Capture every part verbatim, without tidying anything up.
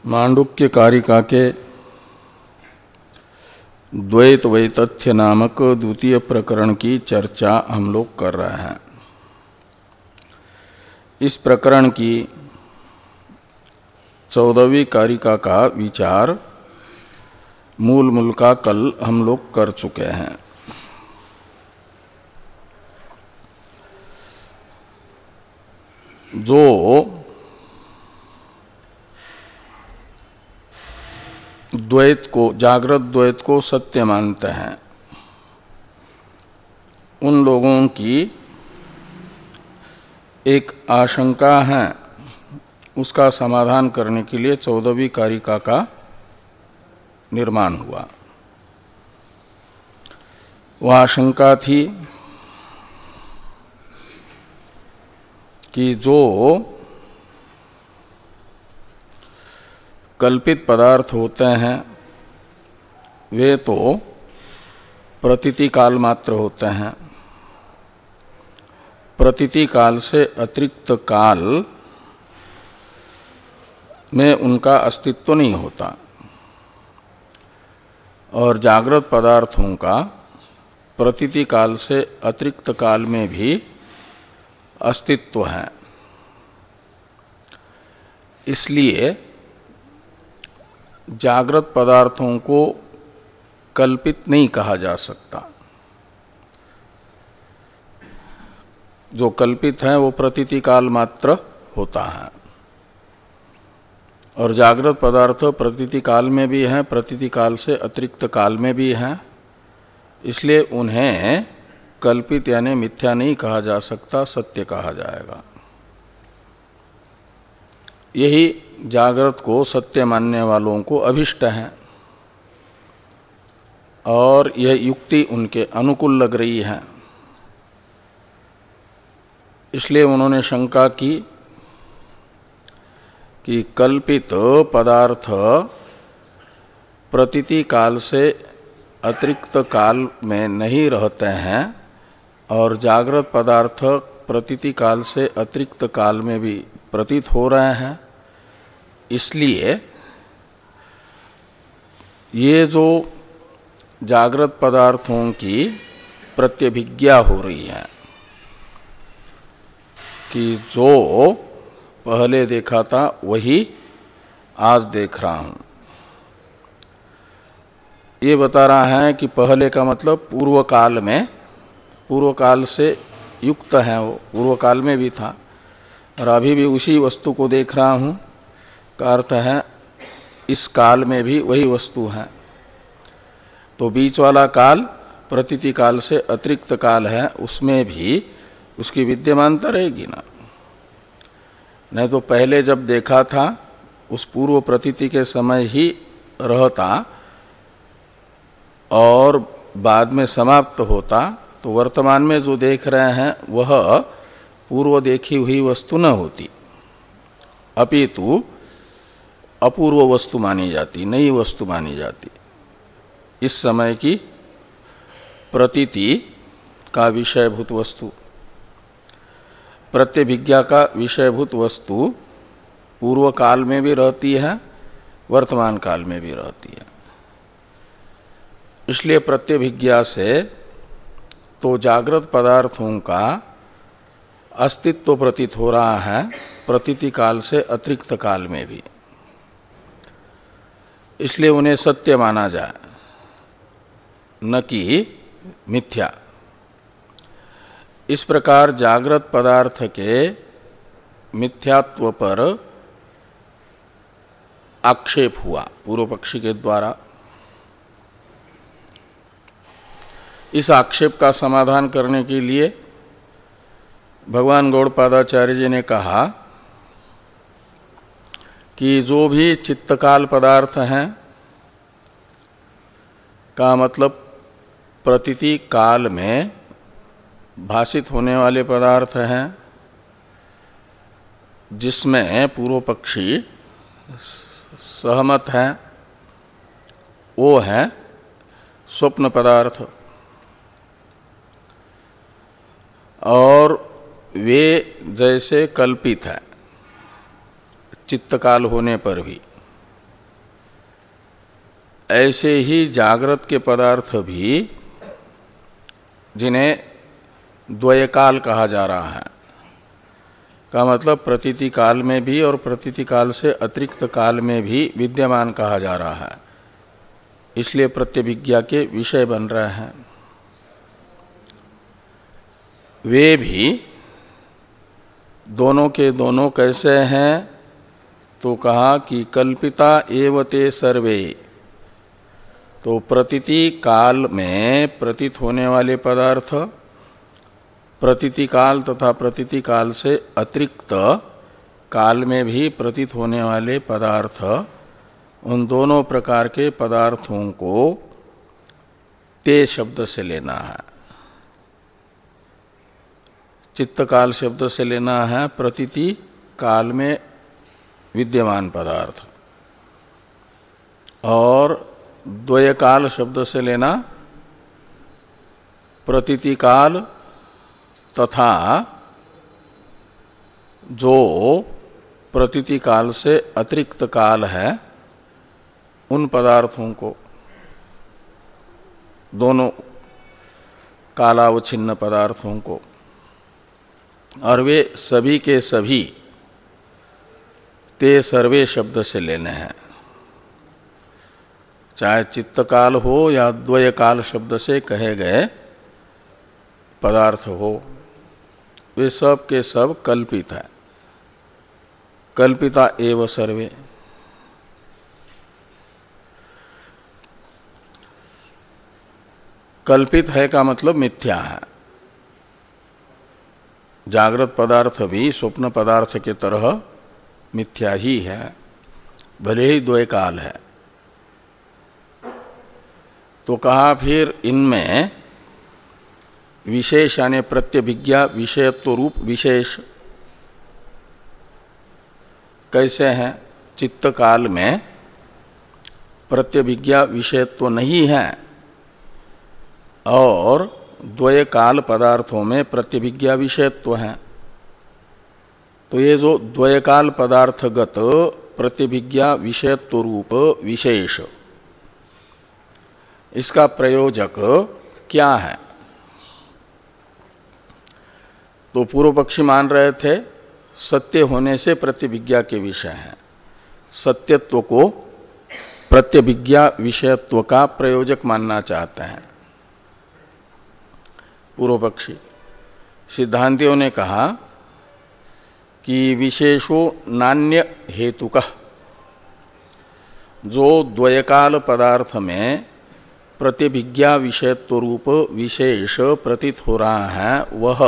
मांडुक्य कारिका के द्वैत वैतथ्य नामक द्वितीय प्रकरण की चर्चा हम लोग कर रहे हैं। इस प्रकरण की चौदहवीं कारिका का विचार मूल मूल का कल हम लोग कर चुके हैं। जो द्वैत को जागृत द्वैत को सत्य मानते हैं उन लोगों की एक आशंका है, उसका समाधान करने के लिए चौदहवीं कारिका का निर्माण हुआ। वह आशंका थी कि जो कल्पित पदार्थ होते हैं वे तो प्रतीति काल मात्र होते हैं। प्रतीति काल से अतिरिक्त काल में उनका अस्तित्व नहीं होता और जागृत पदार्थों का प्रतीति काल से अतिरिक्त काल में भी अस्तित्व है। इसलिए जागृत पदार्थों को कल्पित नहीं कहा जा सकता। जो कल्पित है वो प्रतीति काल मात्र होता है और जागृत पदार्थ प्रतीति काल में भी हैं, प्रतीति काल से अतिरिक्त काल में भी हैं। इसलिए उन्हें कल्पित यानी मिथ्या नहीं कहा जा सकता, सत्य कहा जाएगा। यही जागृत को सत्य मानने वालों को अभिष्ट है और यह युक्ति उनके अनुकूल लग रही है। इसलिए उन्होंने शंका की कि कल्पित पदार्थ प्रतीति काल से अतिरिक्त काल में नहीं रहते हैं और जागृत पदार्थ प्रतीति काल से अतिरिक्त काल में भी प्रतीत हो रहे हैं। इसलिए ये जो जागृत पदार्थों की प्रत्यभिज्ञा हो रही है कि जो पहले देखा था वही आज देख रहा हूं, ये बता रहा है कि पहले का मतलब पूर्व काल में, पूर्व काल से युक्त है, वो पूर्व काल में भी था और अभी भी उसी वस्तु को देख रहा हूं का अर्थ है इस काल में भी वही वस्तु है। तो बीच वाला काल प्रतीति काल से अतिरिक्त काल है, उसमें भी उसकी विद्यमानता रहेगी ना। नहीं तो पहले जब देखा था उस पूर्व प्रतीति के समय ही रहता और बाद में समाप्त होता तो वर्तमान में जो देख रहे हैं वह पूर्व देखी हुई वस्तु न होती, अपितु अपूर्व वस्तु मानी जाती, नई वस्तु मानी जाती। इस समय की प्रतीति का विषयभूत वस्तु, प्रत्यभिज्ञा का विषयभूत वस्तु पूर्व काल में भी रहती है, वर्तमान काल में भी रहती है। इसलिए प्रत्यभिज्ञा से तो जागृत पदार्थों का अस्तित्व प्रतीत हो रहा है प्रतीति काल से अतिरिक्त काल में भी, इसलिए उन्हें सत्य माना जाए न कि मिथ्या। इस प्रकार जागृत पदार्थ के मिथ्यात्व पर आक्षेप हुआ पूर्व पक्षी के द्वारा। इस आक्षेप का समाधान करने के लिए भगवान गौड़पादाचार्य जी ने कहा कि जो भी चित्तकाल पदार्थ हैं का मतलब प्रतीति काल में भाषित होने वाले पदार्थ हैं जिसमें पूर्व पक्षी सहमत हैं, वो है स्वप्न पदार्थ। और वे जैसे कल्पित है चित्तकाल होने पर भी, ऐसे ही जागृत के पदार्थ भी, जिन्हें द्वयकाल कहा जा रहा है, का मतलब प्रतीति काल में भी और प्रतीति काल से अतिरिक्त काल में भी विद्यमान कहा जा रहा है, इसलिए प्रत्यभिज्ञा के विषय बन रहे हैं। वे भी दोनों के दोनों कैसे हैं, तो कहा कि कल्पिता एव ते सर्वे। तो प्रतीति काल में प्रतीत होने वाले पदार्थ, प्रतीति काल तथा प्रतीति काल से अतिरिक्त काल में भी प्रतीत होने वाले पदार्थ, उन दोनों प्रकार के पदार्थों को ते शब्द से लेना है। चित्त काल शब्द से लेना है प्रतीति काल में विद्यमान पदार्थ, और द्वयकाल शब्द से लेना प्रतीति काल तथा जो प्रतीति काल से अतिरिक्त काल है उन पदार्थों को, दोनों कालावच्छिन्न पदार्थों को, और वे सभी के सभी ते सर्वे शब्द से लेने हैं। चाहे चित्त काल हो या द्वय काल शब्द से कहे गए पदार्थ हो, वे सब के सब कल्पित है। कल्पिता एव सर्वे। कल्पित है का मतलब मिथ्या है। जागृत पदार्थ भी स्वप्न पदार्थ के तरह मिथ्या ही है, भले ही द्वय काल है। तो कहा फिर इनमें विशेष यानी प्रत्यभिज्ञा विषयत्व रूप विशेष कैसे हैं? चित्त काल में प्रत्यभिज्ञा विषयत्व नहीं है और द्वय काल पदार्थों में प्रत्यभिज्ञा विषयत्व है। तो ये जो द्वय काल पदार्थगत प्रत्यभिज्ञा विषयत्व रूप विशेष, इसका प्रयोजक क्या है? तो पूर्व पक्षी मान रहे थे सत्य होने से प्रत्यभिज्ञा के विषय है, सत्यत्व को प्रत्यभिज्ञा विषयत्व का प्रयोजक मानना चाहते हैं पूर्व पक्षी। सिद्धांतियों ने कहा कि विशेषो नान्य हेतुकः, जो द्वयकाल पदार्थ में प्रतिभिज्ञा विषयत्व रूप विशेष प्रतीत हो रहा है, वह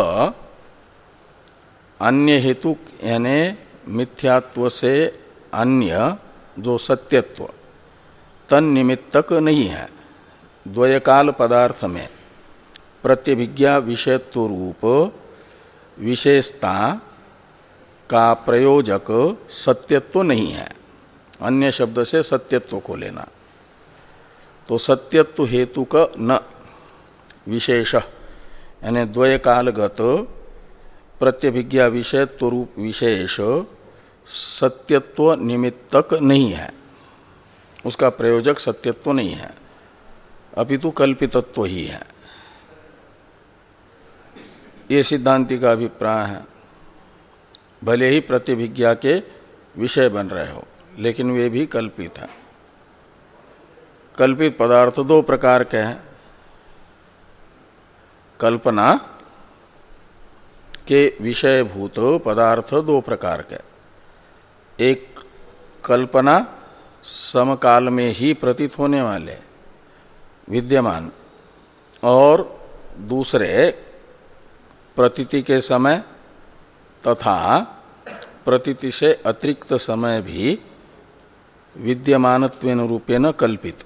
अन्य हेतु यानी मिथ्यात्व से अन्य जो सत्यत्व तन्निमित्तक नहीं है। द्वयकाल पदार्थ में प्रत्यभिज्ञा विषयत्व रूप विशेषता का प्रयोजक सत्यत्व नहीं है। अन्य शब्द से सत्यत्व को लेना, तो सत्यत्व हेतु का न विशेष यानी द्वयकालगत प्रत्यभिज्ञा विषयत्व रूप विशेष सत्यत्व निमित्तक नहीं है, उसका प्रयोजक सत्यत्व नहीं है, अपितु कल्पितत्व ही है। ये सिद्धांति का अभिप्राय है। भले ही प्रतिभिज्ञा के विषय बन रहे हो, लेकिन वे भी कल्पित हैं। कल्पित पदार्थ दो प्रकार के हैं। कल्पना के विषयभूत पदार्थ दो प्रकार के, एक कल्पना समकाल में ही प्रतीत होने वाले विद्यमान, और दूसरे प्रतीति के समय तथा प्रतीति से अतिरिक्त समय भी विद्यमानत्वेन रूपेण कल्पित।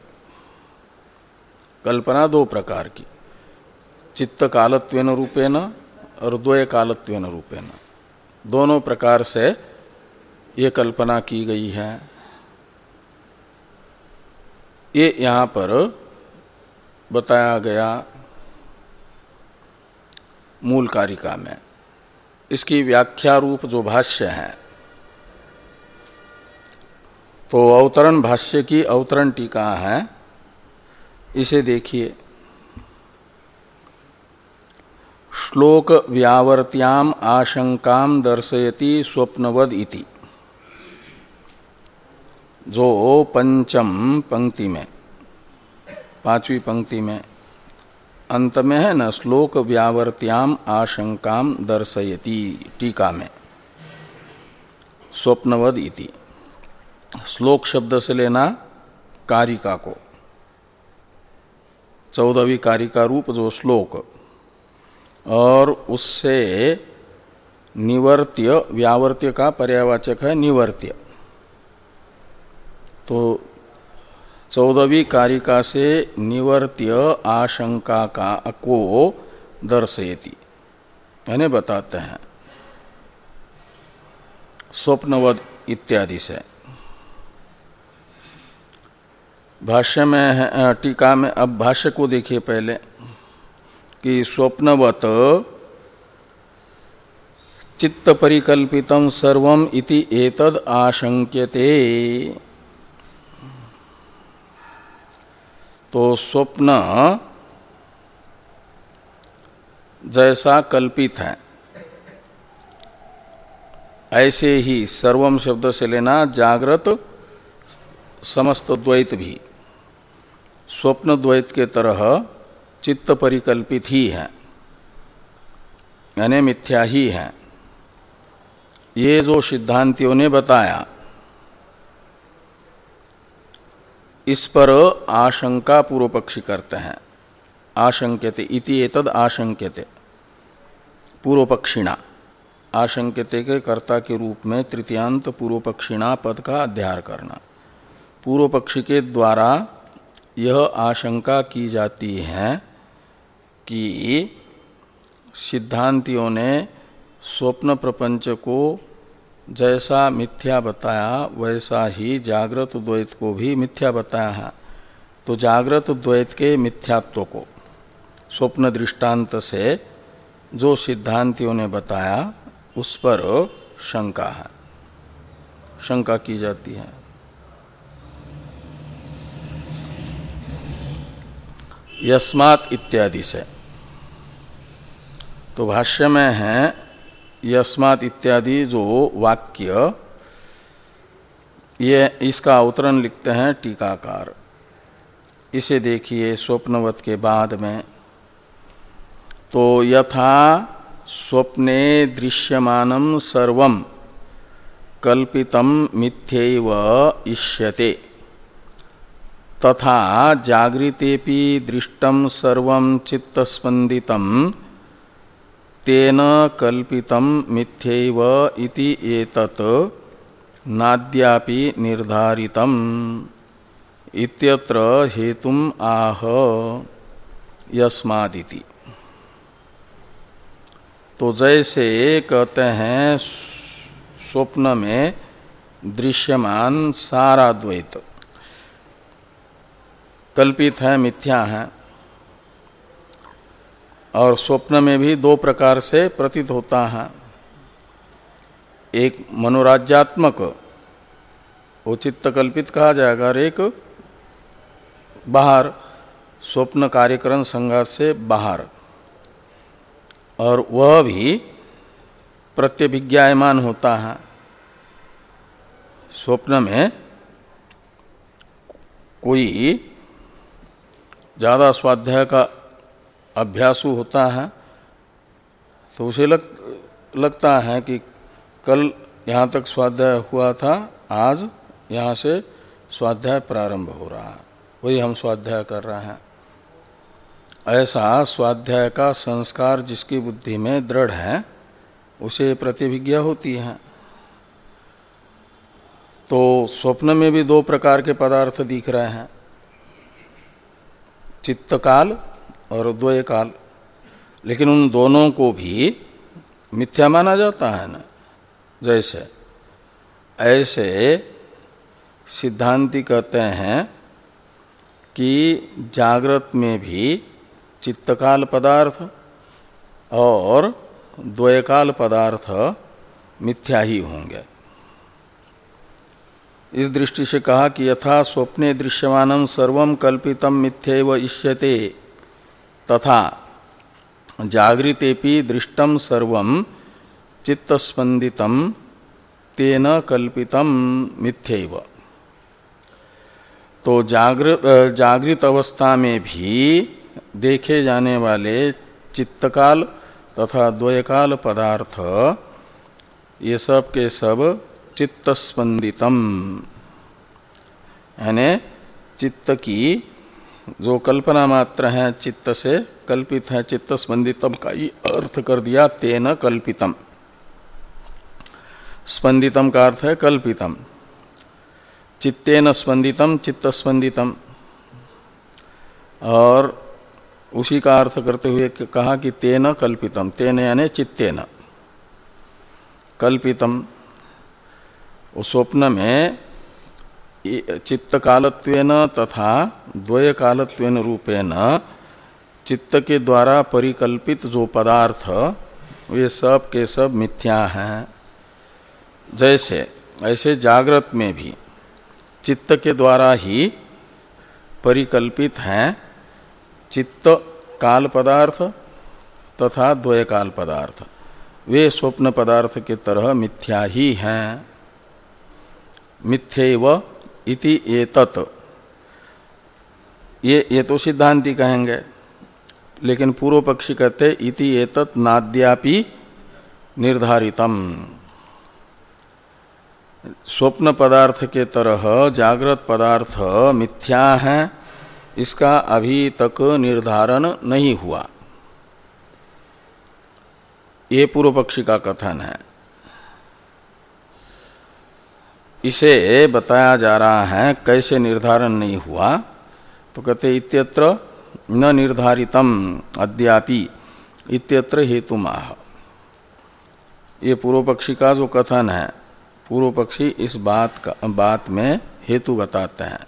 कल्पना दो प्रकार की, चित्त कालत्वेन रूपेण और द्वय कालत्वेन रूपेण, दोनों प्रकार से ये कल्पना की गई है। ये यहाँ पर बताया गया मूल कारिका में। इसकी व्याख्या रूप जो भाष्य है, तो अवतरण भाष्य की अवतरण टीका है इसे देखिए, श्लोक व्यावर्त्याम आशंकाम दर्शयति स्वप्नवद इति, जो पंचम पंक्ति में, पांचवी पंक्ति में अंत में है न, श्लोक व्यावर्त्याम आशंकाम दर्शयति, टीका में स्वप्नवद इति। श्लोक शब्द से लेना कारिका को, चौदहवीं कारिका रूप जो श्लोक, और उससे निवर्त्य, व्यावर्त्य का पर्यायवाचक है निवर्त्य, तो चौदहवीं कारिका से निवर्त्य आशंका का को दर्शयति, यानी बताते हैं स्वप्नवद इत्यादि से। भाष्य में है, टीका में, अब भाष्य को देखिए पहले कि स्वप्नवत चित्त परिकल्पितम सर्वम इति एतद आशंक्यते। तो स्वप्न जैसा कल्पित है ऐसे ही सर्वम शब्द से लेना जागृत समस्त द्वैत भी स्वप्न द्वैत के तरह चित्त परिकल्पित ही है, यानी मिथ्या ही है। ये जो सिद्धांतियों ने बताया, इस पर आशंका पूर्व पक्षी करते हैं। आशंक्यते इति एतद आशंक्यते, पूर्व पक्षिणा, आशंक्यते के कर्ता के रूप में तृतीयांत पूर्व पक्षिणा पद का अध्यार करना। पूर्व पक्षी के द्वारा यह आशंका की जाती है कि सिद्धांतियों ने स्वप्न प्रपंच को जैसा मिथ्या बताया वैसा ही जागृत द्वैत को भी मिथ्या बताया है। तो जागृत द्वैत के मिथ्यात्व को स्वप्न दृष्टांत से जो सिद्धांतियों ने बताया उस पर शंका है, शंका की जाती है। यस्मात् इत्यादि से, तो भाष्य में है यस्मात् इत्यादि जो वाक्य, ये इसका अवतरण लिखते हैं टीकाकार। इसे देखिए स्वप्नवत के बाद में, तो यथा स्वप्ने दृश्यमानं सर्वं कल्पितं मिथ्यैव इष्यते, तथा जागृतेपि दृष्टं सर्वं चित्तस्पंदितं तेन कल्पितं मिथ्यैव इति एतत् नाद्यापि निर्धारितम् इत्यत्र हेतुम् आह यस्मादिति। तो जैसे कहते हैं स्वप्न में दृश्यमान सारा द्वैत कल्पित है, मिथ्या है, और स्वप्न में भी दो प्रकार से प्रतीत होता है। एक मनोराज्यात्मक, वो चित्त कल्पित कहा जाएगा, और एक बाहर स्वप्न कार्यकरण संघात से बाहर, और वह भी प्रत्यभिज्ञायमान होता है। स्वप्न में कोई ज़्यादा स्वाध्याय का अभ्यासु होता है तो उसे लग, लगता है कि कल यहाँ तक स्वाध्याय हुआ था, आज यहाँ से स्वाध्याय प्रारंभ हो रहा है, वही हम स्वाध्याय कर रहे हैं। ऐसा स्वाध्याय का संस्कार जिसकी बुद्धि में दृढ़ है उसे प्रतिभिज्ञा होती है। तो स्वप्न में भी दो प्रकार के पदार्थ दिख रहे हैं, चित्तकाल और द्वय काल, लेकिन उन दोनों को भी मिथ्या माना जाता है ना। जैसे ऐसे सिद्धांती कहते हैं कि जागृत में भी चित्तकाल पदार्थ और द्वयकाल पदार्थ मिथ्या ही होंगे। इस दृष्टि से कहा कि यथा स्वप्ने दृश्यमानं सर्वं कल्पितं मिथ्यैव इष्यते तथा जागृतेपि दृष्टं सर्वं चित्तस्पंदितं तेन कल्पितं मिथ्यैव। तो जागृत जागृत अवस्था में भी देखे जाने वाले चित्तकाल तथा द्वयकाल पदार्थ ये सब के सब चित्तस्पंदितम यानी चित्त की जो कल्पना मात्र है चित्त से कल्पित है, चित्तस्पंदितम का ही अर्थ कर दिया तेन कल्पितम। स्पंदितम का अर्थ है कल्पितम, चित्तेन स्पंदितम चित्तस्पंदितम। और उसी का अर्थ करते हुए कहा कि तेन कल्पितम, तेन यानी चित्तेन कल्पितम। उस स्वप्न में चित्त कालत्वेन तथा द्वय कालत्वेन रूपेण चित्त के द्वारा परिकल्पित जो पदार्थ वे सब के सब मिथ्या हैं। जैसे ऐसे जागृत में भी चित्त के द्वारा ही परिकल्पित हैं चित्त काल पदार्थ तथा द्वय काल पदार्थ, वे स्वप्न पदार्थ के तरह मिथ्या ही हैं। मिथ्यैव इति एतत्, ये ये तो सिद्धांति कहेंगे, लेकिन पूर्व पक्षी कहते इति एतत् नाद्यापि निर्धारितम। स्वप्न पदार्थ के तरह जागृत पदार्थ मिथ्या है, इसका अभी तक निर्धारण नहीं हुआ, ये पूर्व पक्षी का कथन है। इसे बताया जा रहा है कैसे निर्धारण नहीं हुआ, तो कहते इत्यत्र न निर्धारितम अद्यापि इत्यत्र हेतुमाह। ये पूर्व पक्षी का जो कथन है, पूर्व पक्षी इस बात का बात में हेतु बताते हैं।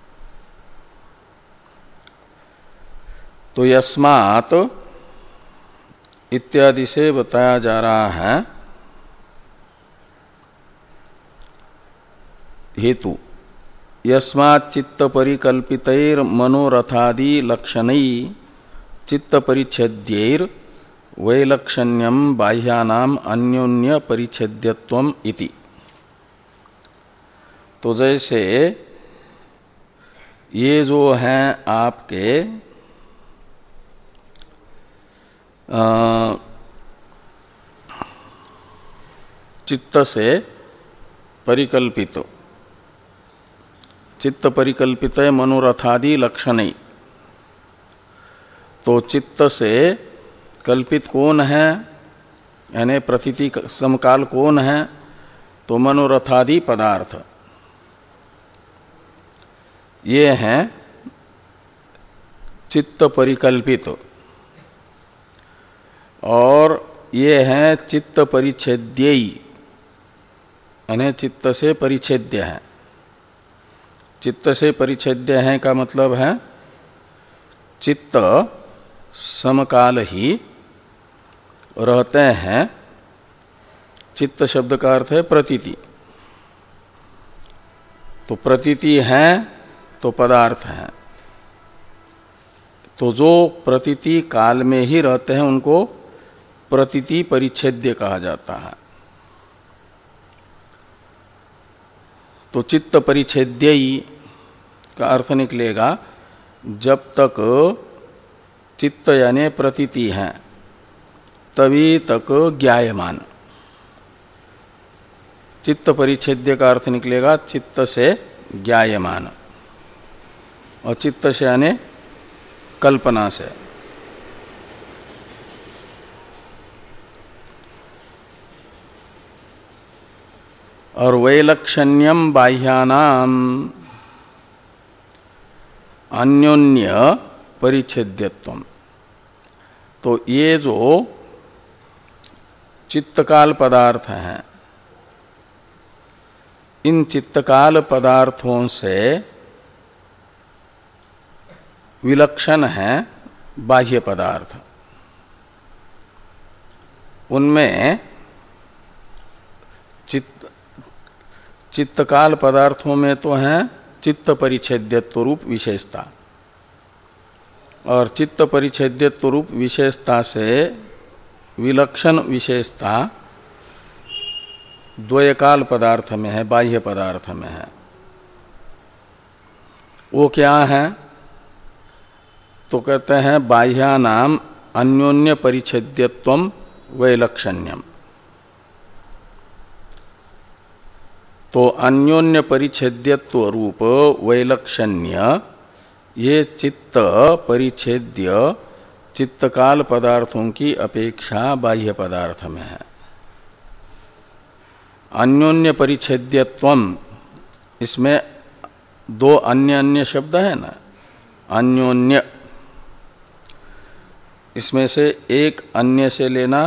तो यस्मात् इत्यादि से बताया जा रहा है हेतु। यस्मात् चित्त परिकल्पितैर मनोरथादि लक्षणै चित्त परिच्छेद्यैर वैलक्षण्यम बाह्यानाम अन्योन्य परिच्छेद्यत्वम इति। तो जैसे ये जो हैं आपके चित्त से परिकल्पित, चित्त परिकल्पित मनोरथादि लक्षण, तो चित्त से कल्पित कौन है यानी प्रतीति समकाल कौन है, तो मनोरथादि पदार्थ ये हैं चित्त परिकल्पित, और ये हैं चित्त परिच्छेद्यई यानी चित्त से परिच्छेद्य है। चित्त से परिच्छेद्य है का मतलब है चित्त समकाल ही रहते हैं। चित्त शब्द का अर्थ है प्रतीति, तो प्रतीति है तो पदार्थ है, तो जो प्रतीति काल में ही रहते हैं उनको प्रतीति परिच्छेद्य कहा जाता है। तो चित्त परिच्छेद्यई का अर्थ निकलेगा जब तक चित्त यानी प्रतीति है तभी तक ज्ञायमान। चित्त परिच्छेद्य का अर्थ निकलेगा चित्त से ज्ञायमान, और चित्त से यानी कल्पना से। और वैलक्षण्यम बाह्यानाम अन्योन्य परिच्छेद्यत्वम, तो ये जो चित्तकाल पदार्थ हैं, इन चित्तकाल पदार्थों से विलक्षण है बाह्य पदार्थ। उनमें चित्त चित्तकाल पदार्थों में तो है चित्त परिच्छेद्यत्व रूप विशेषता, और चित्त परिच्छेद्यत्व रूप विशेषता से विलक्षण विशेषता द्वयकाल पदार्थ में है, बाह्य पदार्थ में है। वो क्या है? तो कहते हैं बाह्यानाम अन्योन्य परिच्छेद्यत्वम वैलक्षण्यम। तो अन्योन्य परिच्छेद्यत्व रूप वैलक्षण्य ये चित्त परिच्छेद्य चित्तकाल पदार्थों की अपेक्षा बाह्य पदार्थ में है। अन्योन्य परिच्छेद्यत्वम, इसमें दो अन्य अन्य शब्द है ना, अन्योन्य, इसमें से एक अन्य से लेना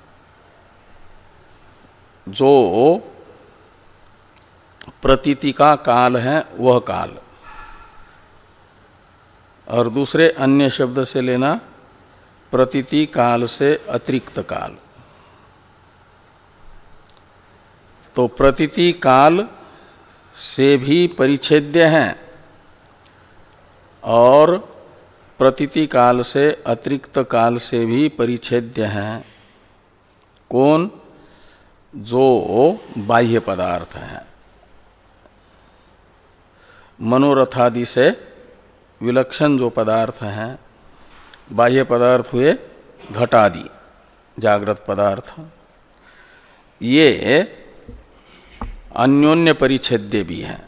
जो प्रतीति का काल है वह काल, और दूसरे अन्य शब्द से लेना प्रतीति काल से अतिरिक्त काल। तो प्रतीति काल से भी परिच्छेद्य हैं और प्रतीति काल से अतिरिक्त काल से भी परिच्छेद्य हैं। कौन? जो बाह्य पदार्थ हैं, मनोरथादि से विलक्षण जो पदार्थ हैं। बाह्य पदार्थ हुए घटादि जागृत पदार्थ, ये अन्योन्य परिच्छेद्य भी हैं।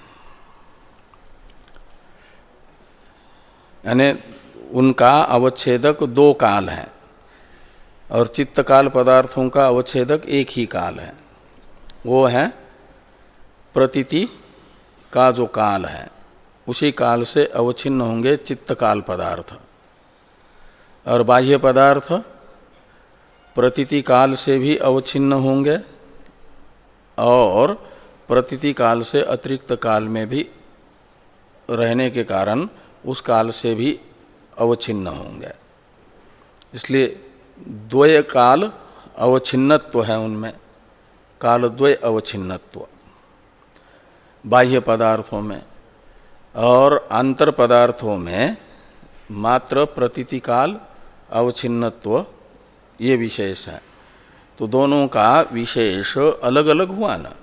यानी उनका अवच्छेदक दो काल है और चित्तकाल पदार्थों का अवच्छेदक एक ही काल है। वो है प्रतीति का जो काल है, उसी काल से अवच्छिन्न होंगे चित्तकाल पदार्थ, और बाह्य पदार्थ प्रतीति काल से भी अवच्छिन्न होंगे और प्रतीति काल से अतिरिक्त काल में भी रहने के कारण उस काल से भी अवच्छिन्न होंगे। इसलिए द्वय काल अवच्छिन्नत्व है उनमें, कालद्वय अवच्छिन्नत्व बाह्य पदार्थों में, और अंतर पदार्थों में मात्र प्रतीति काल अवच्छिन्नत्व ये विशेष है। तो दोनों का विशेष अलग अलग हुआ ना।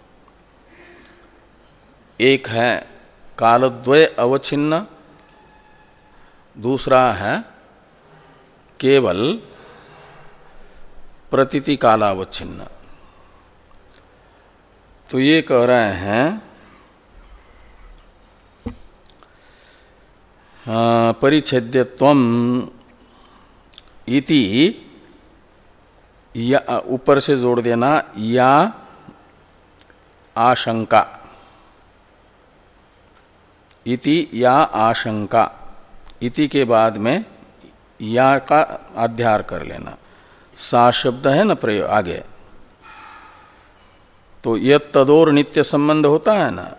एक है कालद्वय अवच्छिन्न, दूसरा है केवल प्रतीति कालावच्छिन्न। तो ये कह रहे हैं परिच्छेद्यत्वम इति, या ऊपर से जोड़ देना या आशंका, इति या आशंका, इति के बाद में या का अध्यार कर लेना। सा शब्द है ना प्रयोग आगे, तो यत् तदोर नित्य संबंध होता है ना,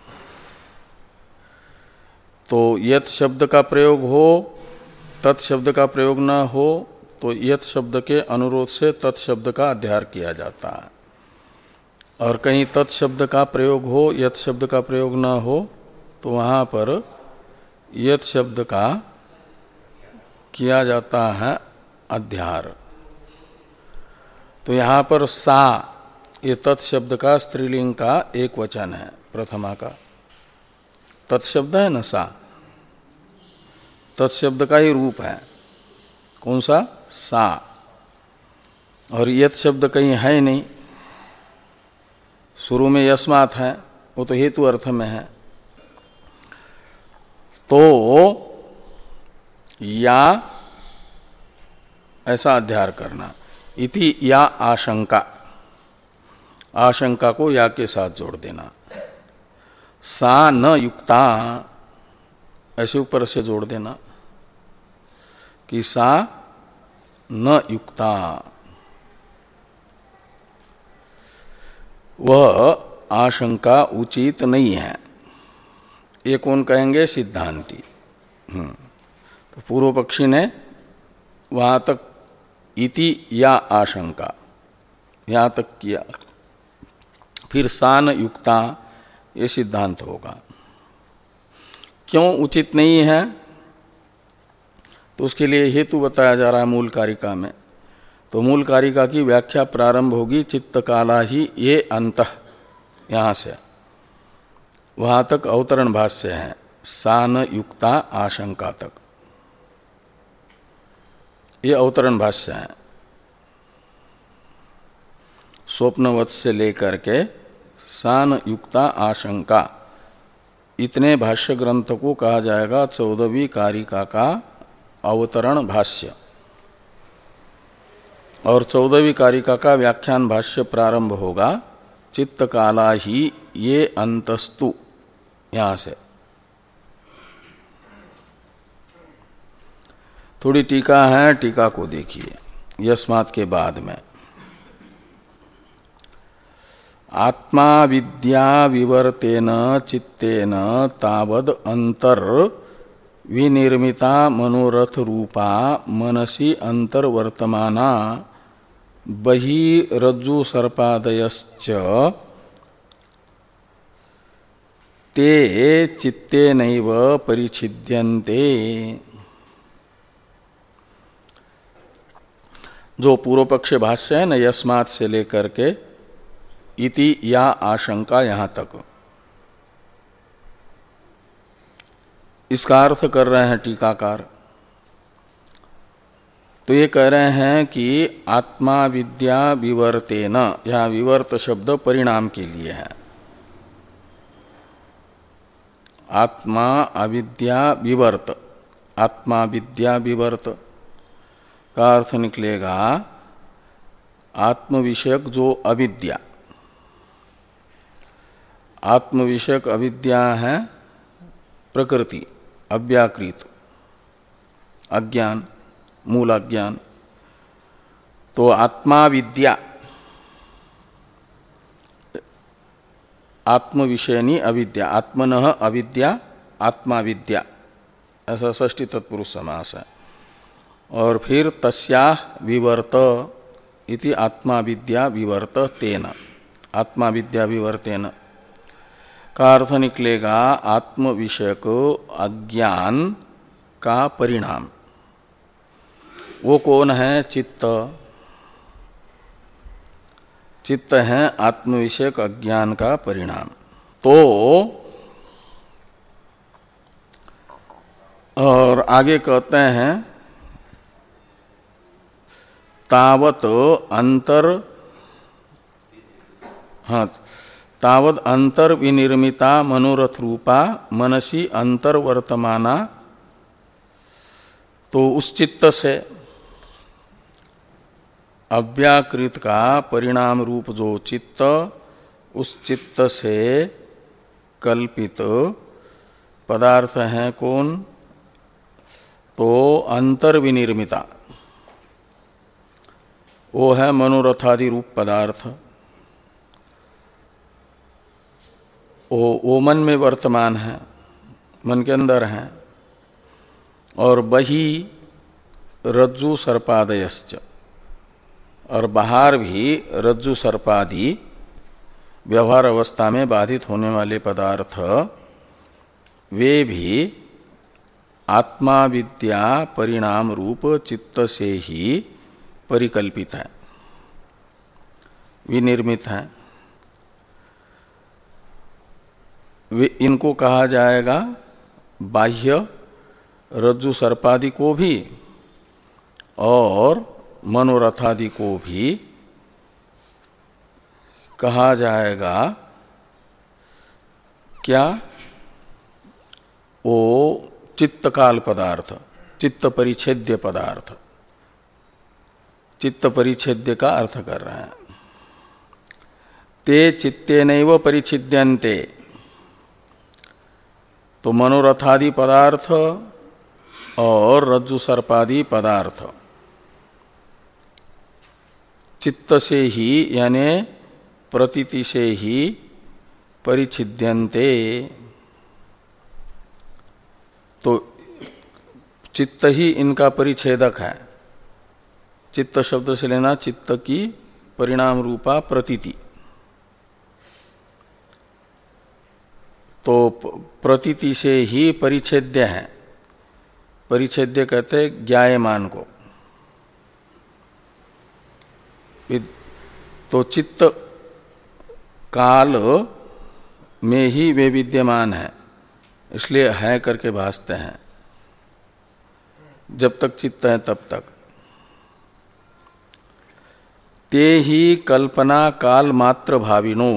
तो यत् शब्द का प्रयोग हो तत् शब्द का प्रयोग न हो तो यत् शब्द के अनुरोध से तत् शब्द का अध्यार किया जाता है, और कहीं तत् शब्द का प्रयोग हो यत् शब्द का प्रयोग न हो तो वहाँ पर यत् शब्द का किया जाता है अध्यार। तो यहाँ पर सा, ये तत् शब्द का स्त्रीलिंग का एक वचन है, प्रथमा का तत्शब्द है न सा, तत्शब्द का ही रूप है। कौन सा? सा। और यत् शब्द कहीं है नहीं, शुरू में यस्मात् है, वो तो हेतु अर्थ में है। तो या ऐसा अध्यार करना, इति या आशंका, आशंका को या के साथ जोड़ देना। सा न युक्ता, ऐसे ऊपर से जोड़ देना कि सा न युक्ता, वह आशंका उचित नहीं है। ये कौन कहेंगे? सिद्धांती। हम्म तो पूर्व पक्षी ने वहां तक इति या आशंका यहाँ तक किया, फिर सान युक्ता, ये सिद्धांत होगा। क्यों उचित नहीं है, तो उसके लिए हेतु बताया जा रहा है मूल कारिका में। तो मूल कारिका की व्याख्या प्रारंभ होगी चित्त काला ही ये अंतः, यहाँ से वहाँ तक अवतरण भाष्य है, सान युक्ता आशंका तक, ये अवतरण भाष्य है। स्वप्नवत से लेकर के सान युक्ता आशंका, इतने भाष्य ग्रंथ को कहा जाएगा चौदहवीं कारिका का अवतरण भाष्य। और चौदहवीं कारिका का व्याख्यान भाष्य प्रारंभ होगा चित्त काला ही ये अंतस्तु, यहां से। थोड़ी टीका है, टीका को देखिए यस्मात् के बाद में। आत्मा विद्या विवर्तेन चित्तेन तावद अंतर विनिर्मिता मनोरथ रूपा मनसी अंतर्वर्तमाना बहिरज्जु सर्पादयश्च ते चित्तेनैव परिच्छिद्यन्ते। जो पूर्व पक्ष भाष्य है न, यस्मात् से लेकर के इति या आशंका यहां तक, इसका अर्थ कर रहे हैं टीकाकार। तो ये कह रहे हैं कि आत्मा विद्या विवर्तेन, यहां विवर्त शब्द परिणाम के लिए है। आत्मा अविद्या विवर्त, आत्मा विद्या विवर्त का अर्थ निकलेगा आत्म विषयक जो अविद्या, आत्म विषयक अविद्या है प्रकृति, अव्याकृत अज्ञान, मूल अज्ञान। तो आत्मा विद्या आत्म विषयनी अविद्या, आत्मनः अविद्या आत्मा विद्या, ऐसा षष्ठी तत्पुरुष समास है। और फिर तस्याः विवर्त इति आत्मा विद्या विवर्त तेन, आत्मा विद्या विवर्तेन का अर्थ निकलेगा आत्म विषयक अज्ञान का परिणाम। वो कौन है? चित्त। चित्त है आत्म विषयक अज्ञान का परिणाम। तो और आगे कहते हैं तावत अंतर, हाँ, तावद अंतर विनिर्मिता मनोरथ रूपा मनसी अंतर्वर्तमाना। तो उस चित्त से, अव्याकृत का परिणाम रूप जो चित्त, उस चित्त से कल्पित पदार्थ है कौन? तो अंतर विनिर्मिता, वो है मनोरथादि रूप पदार्थ। वो वो मन में वर्तमान है, मन के अंदर है। और बही रज्जु सर्पादयश्च, और बाहर भी रज्जु सर्पादि व्यवहार अवस्था में बाधित होने वाले पदार्थ, वे भी आत्मा विद्या परिणाम रूप चित्त से ही परिकल्पित है, विनिर्मित है। इनको कहा जाएगा बाह्य रज्जु सर्पादि को भी और मनोरथादि को भी कहा जाएगा क्या? वो चित्तकाल पदार्थ, चित्त परिच्छेद्य पदार्थ, चित्त परिच्छेद्य का अर्थ कर रहे हैं। ते चित्तेनैव परिच्छिद्यन्ते, तो मनोरथादि पदार्थ और रज्जु सर्पादि पदार्थ चित्त से ही, यानी प्रतीति से ही परिच्छिद्यन्ते। तो चित्त ही इनका परिच्छेदक है। चित्त शब्द से लेना चित्त की परिणाम रूपा प्रतीति, तो प्रतीति से ही परिच्छेद्य है। परिच्छेद्य कहते हैं ज्ञायमान को। तो चित्त काल में ही वे विद्यमान है, इसलिए है करके भासते हैं। जब तक चित्त है तब तक। ते ही कल्पना काल मात्र भाविनो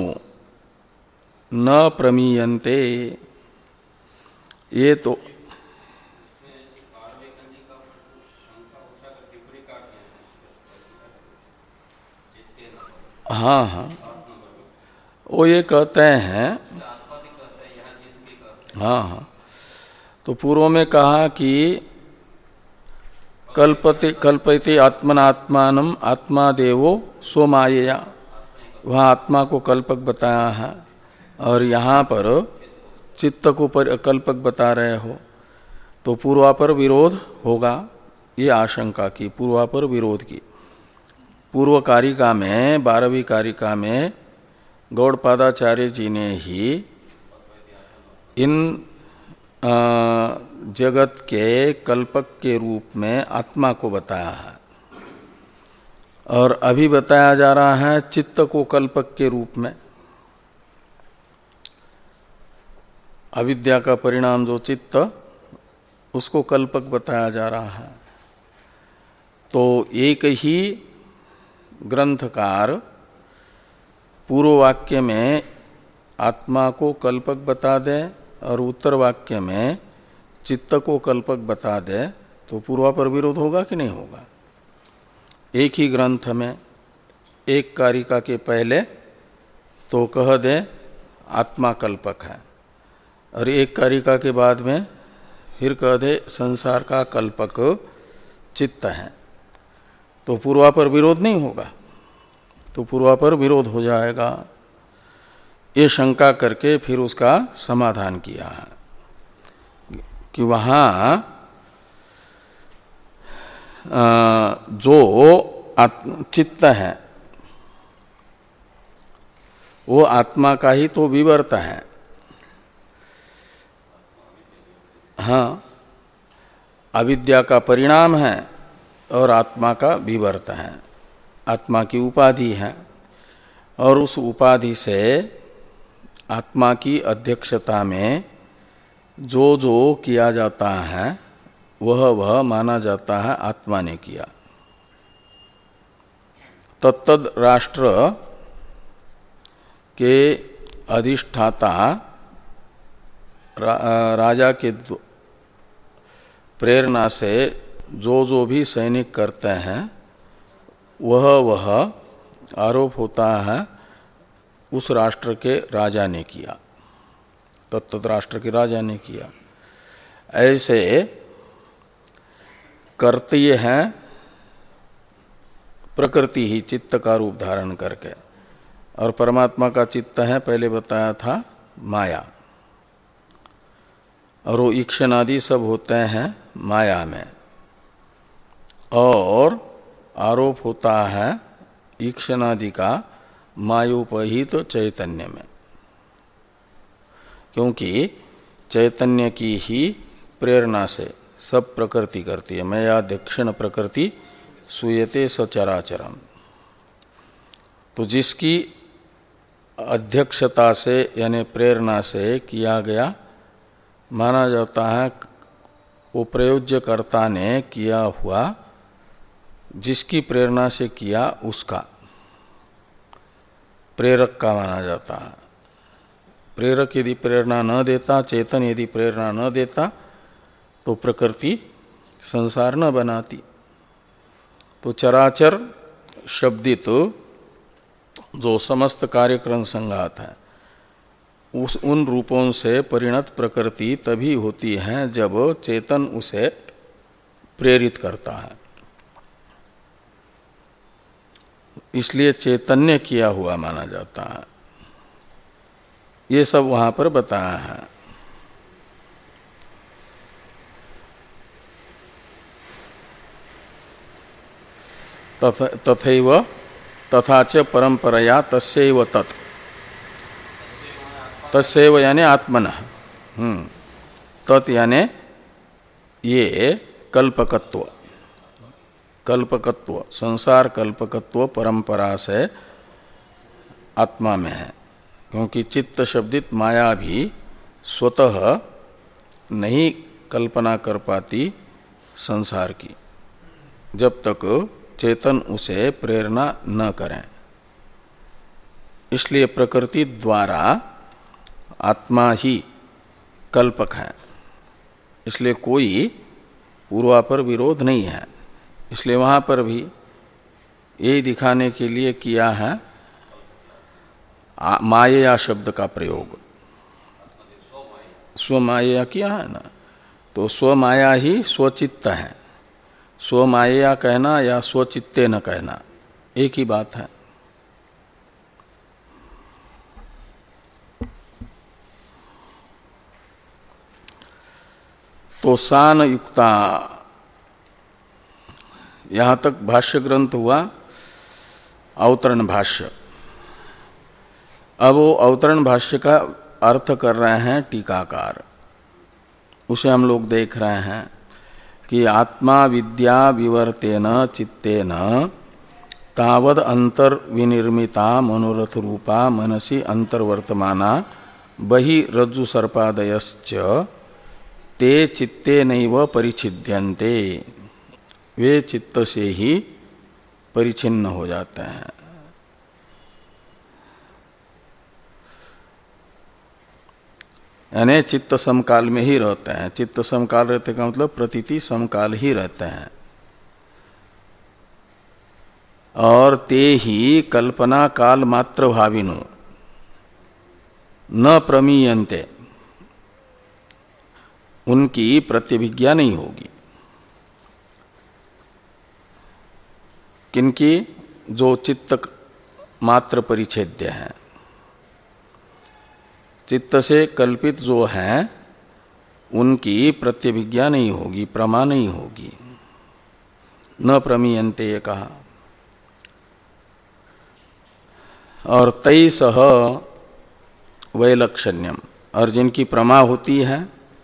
न प्रमीयन्ते। ये तो हाँ हाँ वो ये कहते हैं। हाँ हाँ तो पूर्व में कहा कि कल्पते कल्पयते आत्मनात्मानम आत्मा देवो सो मायया, वहाँ आत्मा को कल्पक बताया है, और यहाँ पर चित्त को पर कल्पक बता रहे हो, तो पूर्वापर विरोध होगा। ये आशंका की, पूर्वापर विरोध की। पूर्व कारिका में, बारहवीं कारिका में गौड़पादाचार्य जी ने ही इन आ, जगत के कल्पक के रूप में आत्मा को बताया है, और अभी बताया जा रहा है चित्त को कल्पक के रूप में। अविद्या का परिणाम जो चित्त, उसको कल्पक बताया जा रहा है। तो एक ही ग्रंथकार पूर्व वाक्य में आत्मा को कल्पक बता दे और उत्तर वाक्य में चित्त को कल्पक बता दे, तो पूर्वापर विरोध होगा कि नहीं होगा? एक ही ग्रंथ में एक कारिका के पहले तो कह दे आत्मा कल्पक है, और एक कारिका के बाद में फिर कह दे संसार का कल्पक चित्त है, तो पूर्वापर विरोध नहीं होगा? तो पूर्वापर विरोध हो जाएगा। ये शंका करके फिर उसका समाधान किया है कि वहाँ जो चित्त है वो आत्मा का ही तो विवर्त है। हाँ, अविद्या का परिणाम है और आत्मा का विवर्त है, आत्मा की उपाधि है, और उस उपाधि से आत्मा की अध्यक्षता में जो जो किया जाता है वह वह माना जाता है आत्मा ने किया। तत्तद राष्ट्र के अधिष्ठाता रा, राजा के प्रेरणा से जो जो भी सैनिक करते हैं वह वह आरोप होता है उस राष्ट्र के राजा ने किया, तत्त राष्ट्र के राजा ने किया। ऐसे कर्तव्य हैं प्रकृति ही चित्त का रूप धारण करके, और परमात्मा का चित्त है पहले बताया था माया, और वो ईक्षण आदि सब होते हैं माया में, और आरोप होता है ईक्षण आदि का मायोपहित तो चैतन्य में, क्योंकि चैतन्य की ही प्रेरणा से सब प्रकृति करती है। मया दक्षिण प्रकृति सूयते सचराचरम। तो जिसकी अध्यक्षता से यानी प्रेरणा से किया गया माना जाता है वो प्रयोज्यकर्ता ने किया हुआ, जिसकी प्रेरणा से किया उसका प्रेरक का माना जाता है। प्रेरक यदि प्रेरणा न देता, चेतन यदि प्रेरणा न देता, तो प्रकृति संसार न बनाती। तो चराचर शब्दित जो समस्त कार्यक्रम संघात है उस उन रूपों से परिणत प्रकृति तभी होती है जब चेतन उसे प्रेरित करता है। इसलिए चैतन्य किया हुआ माना जाता है। ये सब वहां पर बताया है। तथैव तथा च परंपरया तस्यैव तत्। तस्सैव यानी आत्मनः, हम्म तत् यानी ये कल्पकत्व, कल्पकत्व संसार कल्पकत्व परंपरा से आत्मा में है। क्योंकि चित्त शब्दित माया भी स्वतः नहीं कल्पना कर पाती संसार की, जब तक चेतन उसे प्रेरणा न करें। इसलिए प्रकृति द्वारा आत्मा ही कल्पक है, इसलिए कोई पूर्वापर विरोध नहीं है। इसलिए वहाँ पर भी यही दिखाने के लिए किया है माया शब्द का प्रयोग। स्वमाया किया है ना, तो स्वमाया ही स्वचित्त है। स्वमाया कहना या स्वचित्ते न कहना एक ही बात है। तो सान युक्ता, यहां तक भाष्य ग्रंथ हुआ अवतरण भाष्य। अब वो अवतरण भाष्य का अर्थ कर रहे हैं टीकाकार, उसे हम लोग देख रहे हैं कि आत्मा विद्या विवर्तेन चित्तेन तावद अंतर विनिर्मिता मनोरथ रूपा मनसी अंतर्वर्तमाना बहि रज्जु सर्पादयश्च ते चित्ते नैव परिच्छिद्यन्ते, वे चित्त से ही परिच्छिन्न हो जाते हैं। यानी चित्त समकाल में ही रहते हैं। चित्त समकाल रहते का मतलब प्रतीति समकाल ही रहते हैं। और ते ही कल्पना काल मात्र भाविनो न प्रमीयन्ते, उनकी प्रत्यभिज्ञा नहीं होगी। किनकी? जो चित्त मात्र परिच्छेद्य है, चित्त से कल्पित जो हैं उनकी प्रत्यभिज्ञा नहीं होगी, प्रमा नहीं होगी। न प्रमीयन्ते ये कहा। और तई सह वैलक्षण्यम, और जिनकी प्रमा होती है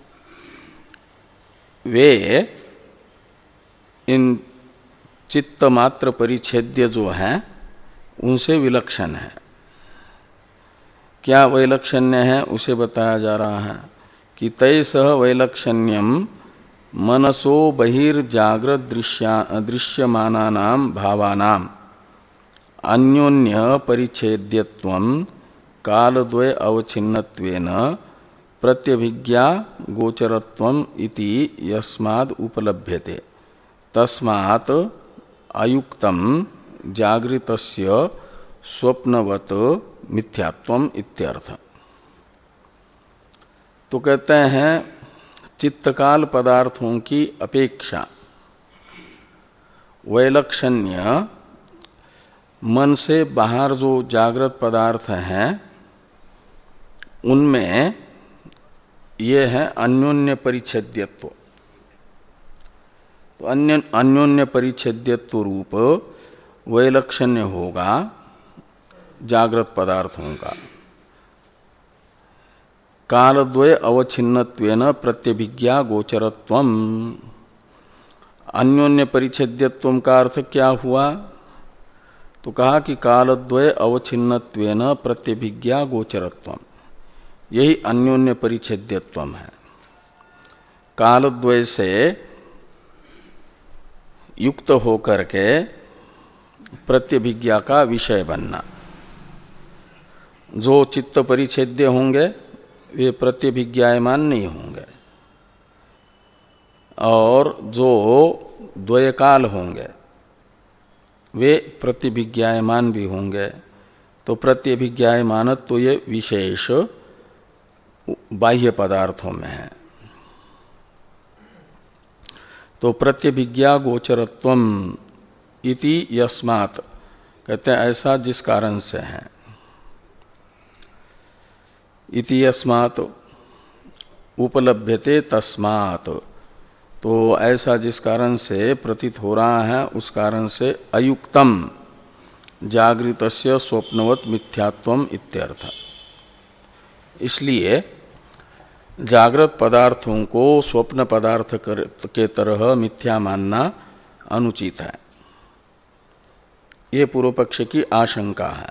वे इन चित्त मात्र परिच्छेद्य जो हैं उनसे विलक्षण है। क्या वैलक्षण्य है उसे बताया जा रहा है कि तय सह वैलक्षण्यम मनसो बहिर्जाग्रत दृश्यमानानाम भावानाम अन्योन्य परिच्छेद्यत्वम कालद्वय अवच्छिन्नत्वेन प्रत्यभिज्ञा गोचरत्वम इति यस्माद् उपलभ्यते तस्मात् अयुक्तम जागृतस्य स्वप्नवत मिथ्यात्वम इत्यर्थ। तो कहते हैं चित्तकाल पदार्थों की अपेक्षा वैलक्षण्य मन से बाहर जो जागृत पदार्थ हैं उनमें ये है अन्योन्य परिच्छेद्यत्व। तो अन्य अन्योन्य परिच्छेद्यत्व रूप वैलक्षण्य होगा जागृत पदार्थों का। कालद्वय अवच्छिन्नत्वेन प्रत्यभिज्ञा गोचरत्वम, अन्योन्य परिच्छेद्यत्व का अर्थ क्या हुआ? तो कहा कि कालद्वय अवच्छिन्नत्वेन प्रत्यभिज्ञा गोचरत्वम, यही अन्योन्य परिच्छेद्यत्वम है। कालद्वय से युक्त होकर के प्रत्यभिज्ञा का विषय बनना। जो चित्त परिच्छेद्य होंगे वे प्रत्यभिज्ञायमान नहीं होंगे, और जो द्वयकाल होंगे वे प्रत्यभिज्ञायमान भी होंगे। तो प्रत्यभिज्ञायमान तो ये विशेष बाह्य पदार्थों में है। तो प्रत्यभिज्ञा गोचरत्वम इति यस्मात्, कहते हैं ऐसा जिस कारण से है। इति यस्मात् उपलभ्यते तस्मात्, तो ऐसा जिस कारण से प्रतीत हो रहा है उस कारण से अयुक्तम जागृतस्य स्वप्नवत मिथ्यात्वम इत्यर्थ। इसलिए जागृत पदार्थों को स्वप्न पदार्थ के तरह मिथ्या मानना अनुचित है। ये पूर्व पक्ष की आशंका है।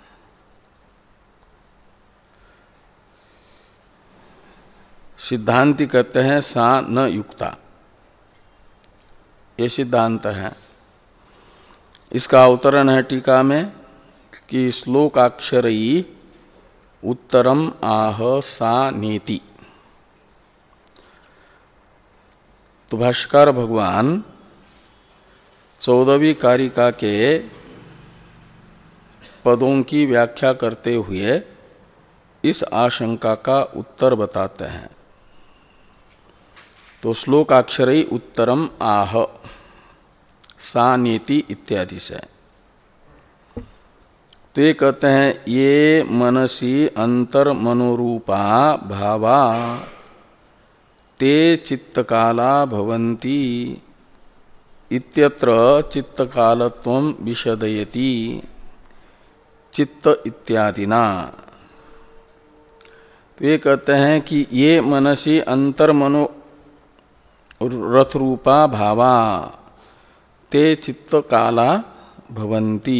सिद्धांति कहते हैं सा न युक्ता, ये सिद्धांत है। इसका अवतरण है टीका में कि श्लोकाक्षरई उत्तरम आह सा नेति। तो भाष्यकार भगवान चौदहवीं कारिका के पदों की व्याख्या करते हुए इस आशंका का उत्तर बताते हैं। तो श्लोकाक्षरई उत्तरम आह सा नेति इत्यादि से तो ये कहते हैं ये मनसी अंतर मनोरूपा भावा ते चित्तकाला भवन्ति इत्यत्र चित्तकालत्वं विशदयति चित्त इत्यादिना। तो ये कहते हैं कि ये मनसी अंतर मनो रथ रूपा भावा ते चित्तकाला भवन्ति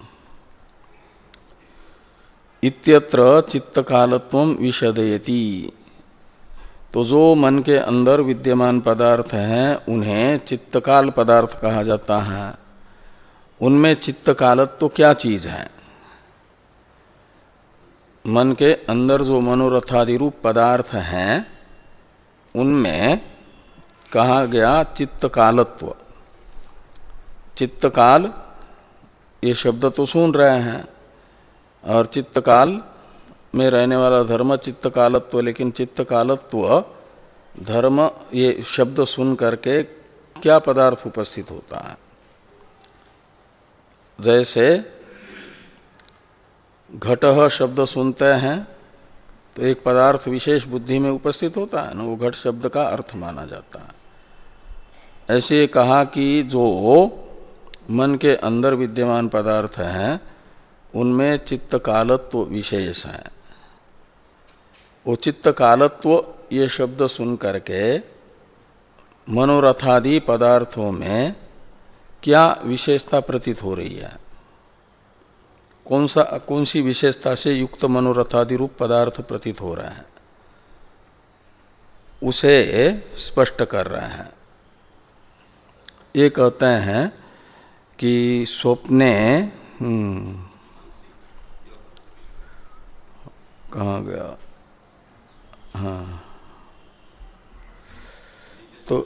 इत्यत्र चित्तकालत्वं विशदयति। तो जो मन के अंदर विद्यमान पदार्थ हैं उन्हें चित्तकाल पदार्थ कहा जाता है। उनमें चित्तकालत्व क्या चीज है? मन के अंदर जो मनोरथादि रूप पदार्थ हैं उनमें कहा गया चित्तकालत्व। चित्तकाल ये शब्द तो सुन रहे हैं और चित्तकाल में रहने वाला धर्म चित्तकालत्व, लेकिन चित्तकालत्व धर्म ये शब्द सुन करके क्या पदार्थ उपस्थित होता है? जैसे घटः शब्द सुनते हैं तो एक पदार्थ विशेष बुद्धि में उपस्थित होता है ना, वो घट शब्द का अर्थ माना जाता है। ऐसे कहा कि जो मन के अंदर विद्यमान पदार्थ हैं उनमें चित्तकालत्व विशेष है। वो चित्तकालत्व ये शब्द सुन करके मनोरथादि पदार्थों में क्या विशेषता प्रतीत हो रही है? कौन सा कौन सी विशेषता से युक्त मनोरथादि रूप पदार्थ प्रतीत हो रहे हैं उसे स्पष्ट कर रहे हैं। ये कहते हैं कि स्वप्ने हम्म कहाँ गया? हाँ, तो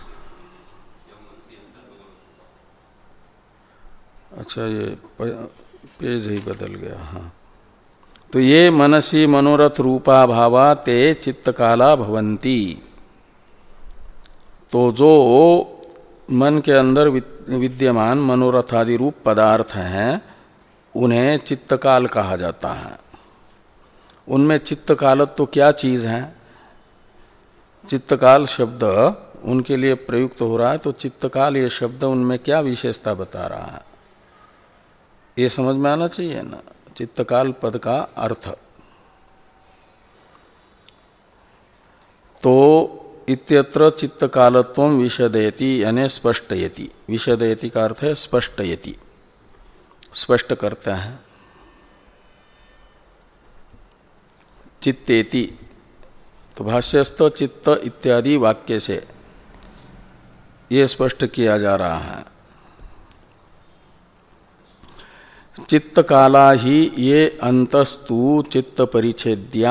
अच्छा ये पेज ही बदल गया। हाँ, तो ये मनसी मनोरथ रूपा भावा ते चित्तकाला भवन्ति। तो जो मन के अंदर विद्यमान मनोरथादि रूप पदार्थ हैं उन्हें चित्तकाल कहा जाता है। उनमें चित्तकालत्व तो क्या चीज है? चित्तकाल शब्द उनके लिए प्रयुक्त हो रहा है, तो चित्तकाल ये शब्द उनमें क्या विशेषता बता रहा है ये समझ में आना चाहिए ना। चित्तकाल पद का अर्थ तो इत्यत्र चित्तकालत्वं विशदयति यानी स्पष्टयति। विशदयति का अर्थ है स्पष्टयति, स्पष्ट करता है। चित्तेति तो भाष्यस्थ चित्त इत्यादि वाक्य से ये स्पष्ट किया जा रहा है। चित्त काला ही ये अंतस्तु चित्त परिच्छेद्या।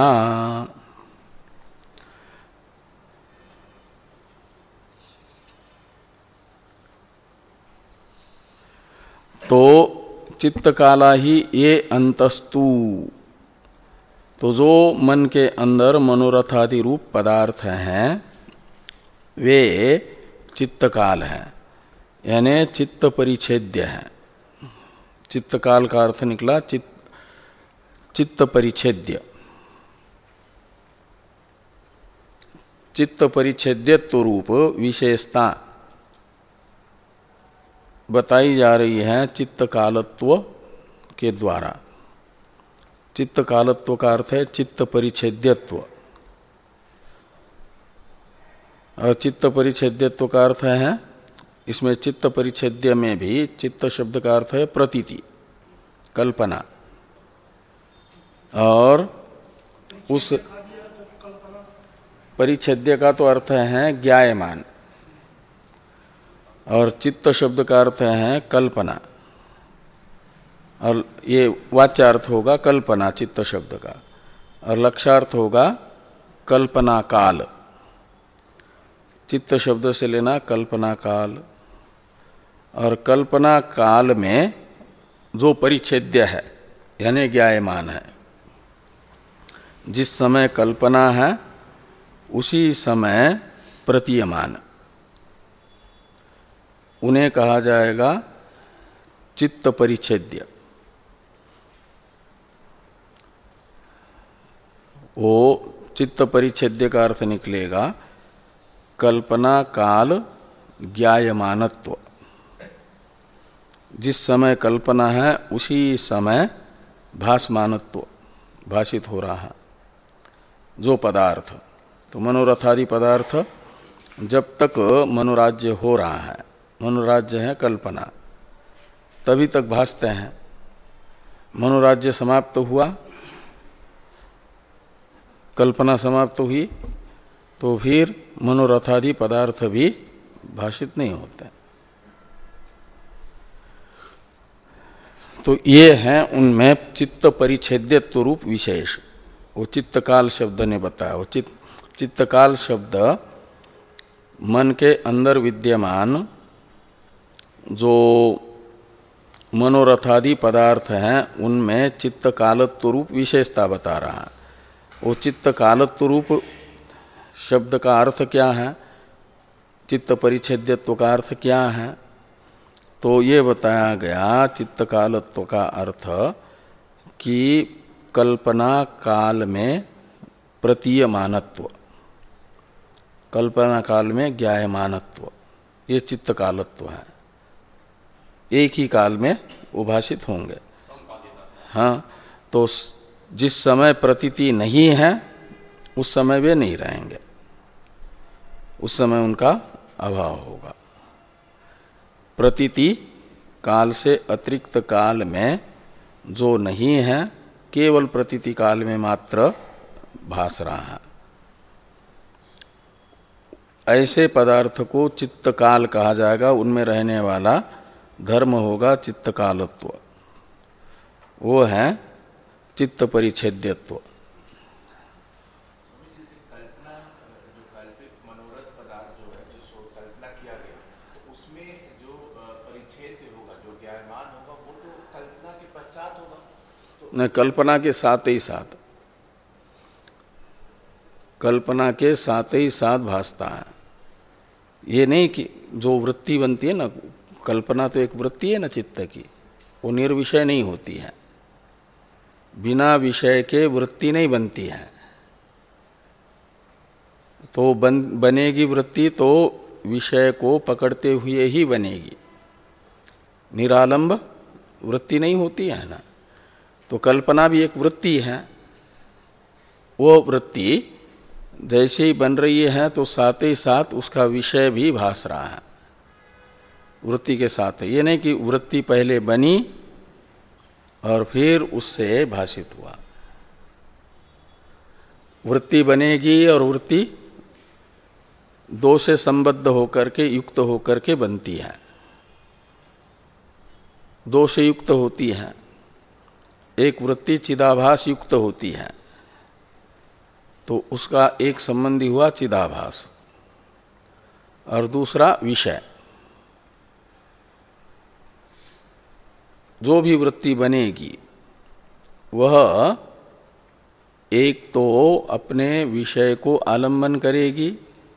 तो चित्त काला ही ये अंतस्तु, तो जो मन के अंदर मनोरथादि रूप पदार्थ हैं वे चित्तकाल है, यानी चित्त परिच्छेद्य है। चित्तकाल का अर्थ निकला चित्त चित्त परिच्छेद्य। चित्त परिच्छेद्यत्व रूप विशेषता बताई जा रही है चित्तकालत्व के द्वारा। चित्त कालत्व का अर्थ है चित्त परिच्छेद्यत्व, और चित्त परिच्छेद्यत्व का अर्थ है, इसमें चित्त परिच्छेद्य में भी चित्त शब्द का अर्थ है प्रतीति, कल्पना, और उस परिच्छेद्य का तो अर्थ है ज्ञायमान, और चित्त शब्द का अर्थ है कल्पना, और ये वाच्यार्थ होगा कल्पना चित्त शब्द का, और लक्ष्यार्थ होगा कल्पना काल। चित्त शब्द से लेना कल्पना काल, और कल्पना काल में जो परिच्छेद्य है यानी ज्ञायमान है, जिस समय कल्पना है उसी समय प्रतीयमान, उन्हें कहा जाएगा चित्त परिच्छेद्य। वो चित्त परिच्छेद्य का अर्थ निकलेगा कल्पना काल ज्ञायमानत्व, जिस समय कल्पना है उसी समय भासमानत्व, भाषित हो रहा है जो पदार्थ। तो मनोरथादि पदार्थ जब तक मनोराज्य हो रहा है, मनोराज्य है कल्पना, तभी तक भासते हैं। मनोराज्य समाप्त हुआ, कल्पना समाप्त हुई, तो फिर मनोरथादि पदार्थ भी भाषित नहीं होते। तो ये हैं उनमें चित्त परिच्छेद्यत्व रूप विशेष, वो चित्तकाल शब्द ने बताया। वो चित्त चित्तकाल शब्द मन के अंदर विद्यमान जो मनोरथादि पदार्थ हैं उनमें चित्तकालत्व रूप विशेषता बता रहा है। वो चित्तकालत्व रूप शब्द का अर्थ क्या है, चित्त परिच्छेद्यत्व का अर्थ क्या है, तो ये बताया गया चित्तकालत्व का अर्थ कि कल्पना काल में प्रतीयमानत्व, कल्पना काल में ज्ञायमानत्व, ये चित्तकालत्व है। एक ही काल में उभाषित होंगे। हाँ, तो जिस समय प्रतीति नहीं है उस समय वे नहीं रहेंगे, उस समय उनका अभाव होगा। प्रतीति काल से अतिरिक्त काल में जो नहीं है, केवल प्रतीति काल में मात्र भास रहा है, ऐसे पदार्थ को चित्तकाल कहा जाएगा। उनमें रहने वाला धर्म होगा चित्तकालत्व, वो है चित्त परिच्छेद्यत्व। न कल्पना के साथ ही साथ, कल्पना के साथ ही साथ भासता है। ये नहीं कि जो वृत्ति बनती है ना, कल्पना तो एक वृत्ति है ना चित्त की, वो निर्विषय नहीं होती है, बिना विषय के वृत्ति नहीं बनती है। तो बन बनेगी वृत्ति तो विषय को पकड़ते हुए ही बनेगी, निरालंब वृत्ति नहीं होती है ना। तो कल्पना भी एक वृत्ति है, वो वृत्ति जैसे ही बन रही है तो साथ ही साथ उसका विषय भी भास रहा है वृत्ति के साथ। ये नहीं कि वृत्ति पहले बनी और फिर उससे भाषित हुआ। वृत्ति बनेगी और वृत्ति दो से संबद्ध होकर के, युक्त होकर के बनती है, दो से युक्त होती है। एक वृत्ति चिदाभास युक्त होती है तो उसका एक संबंधी हुआ चिदाभास, और दूसरा विषय। जो भी वृत्ति बनेगी वह एक तो अपने विषय को आलंबन करेगी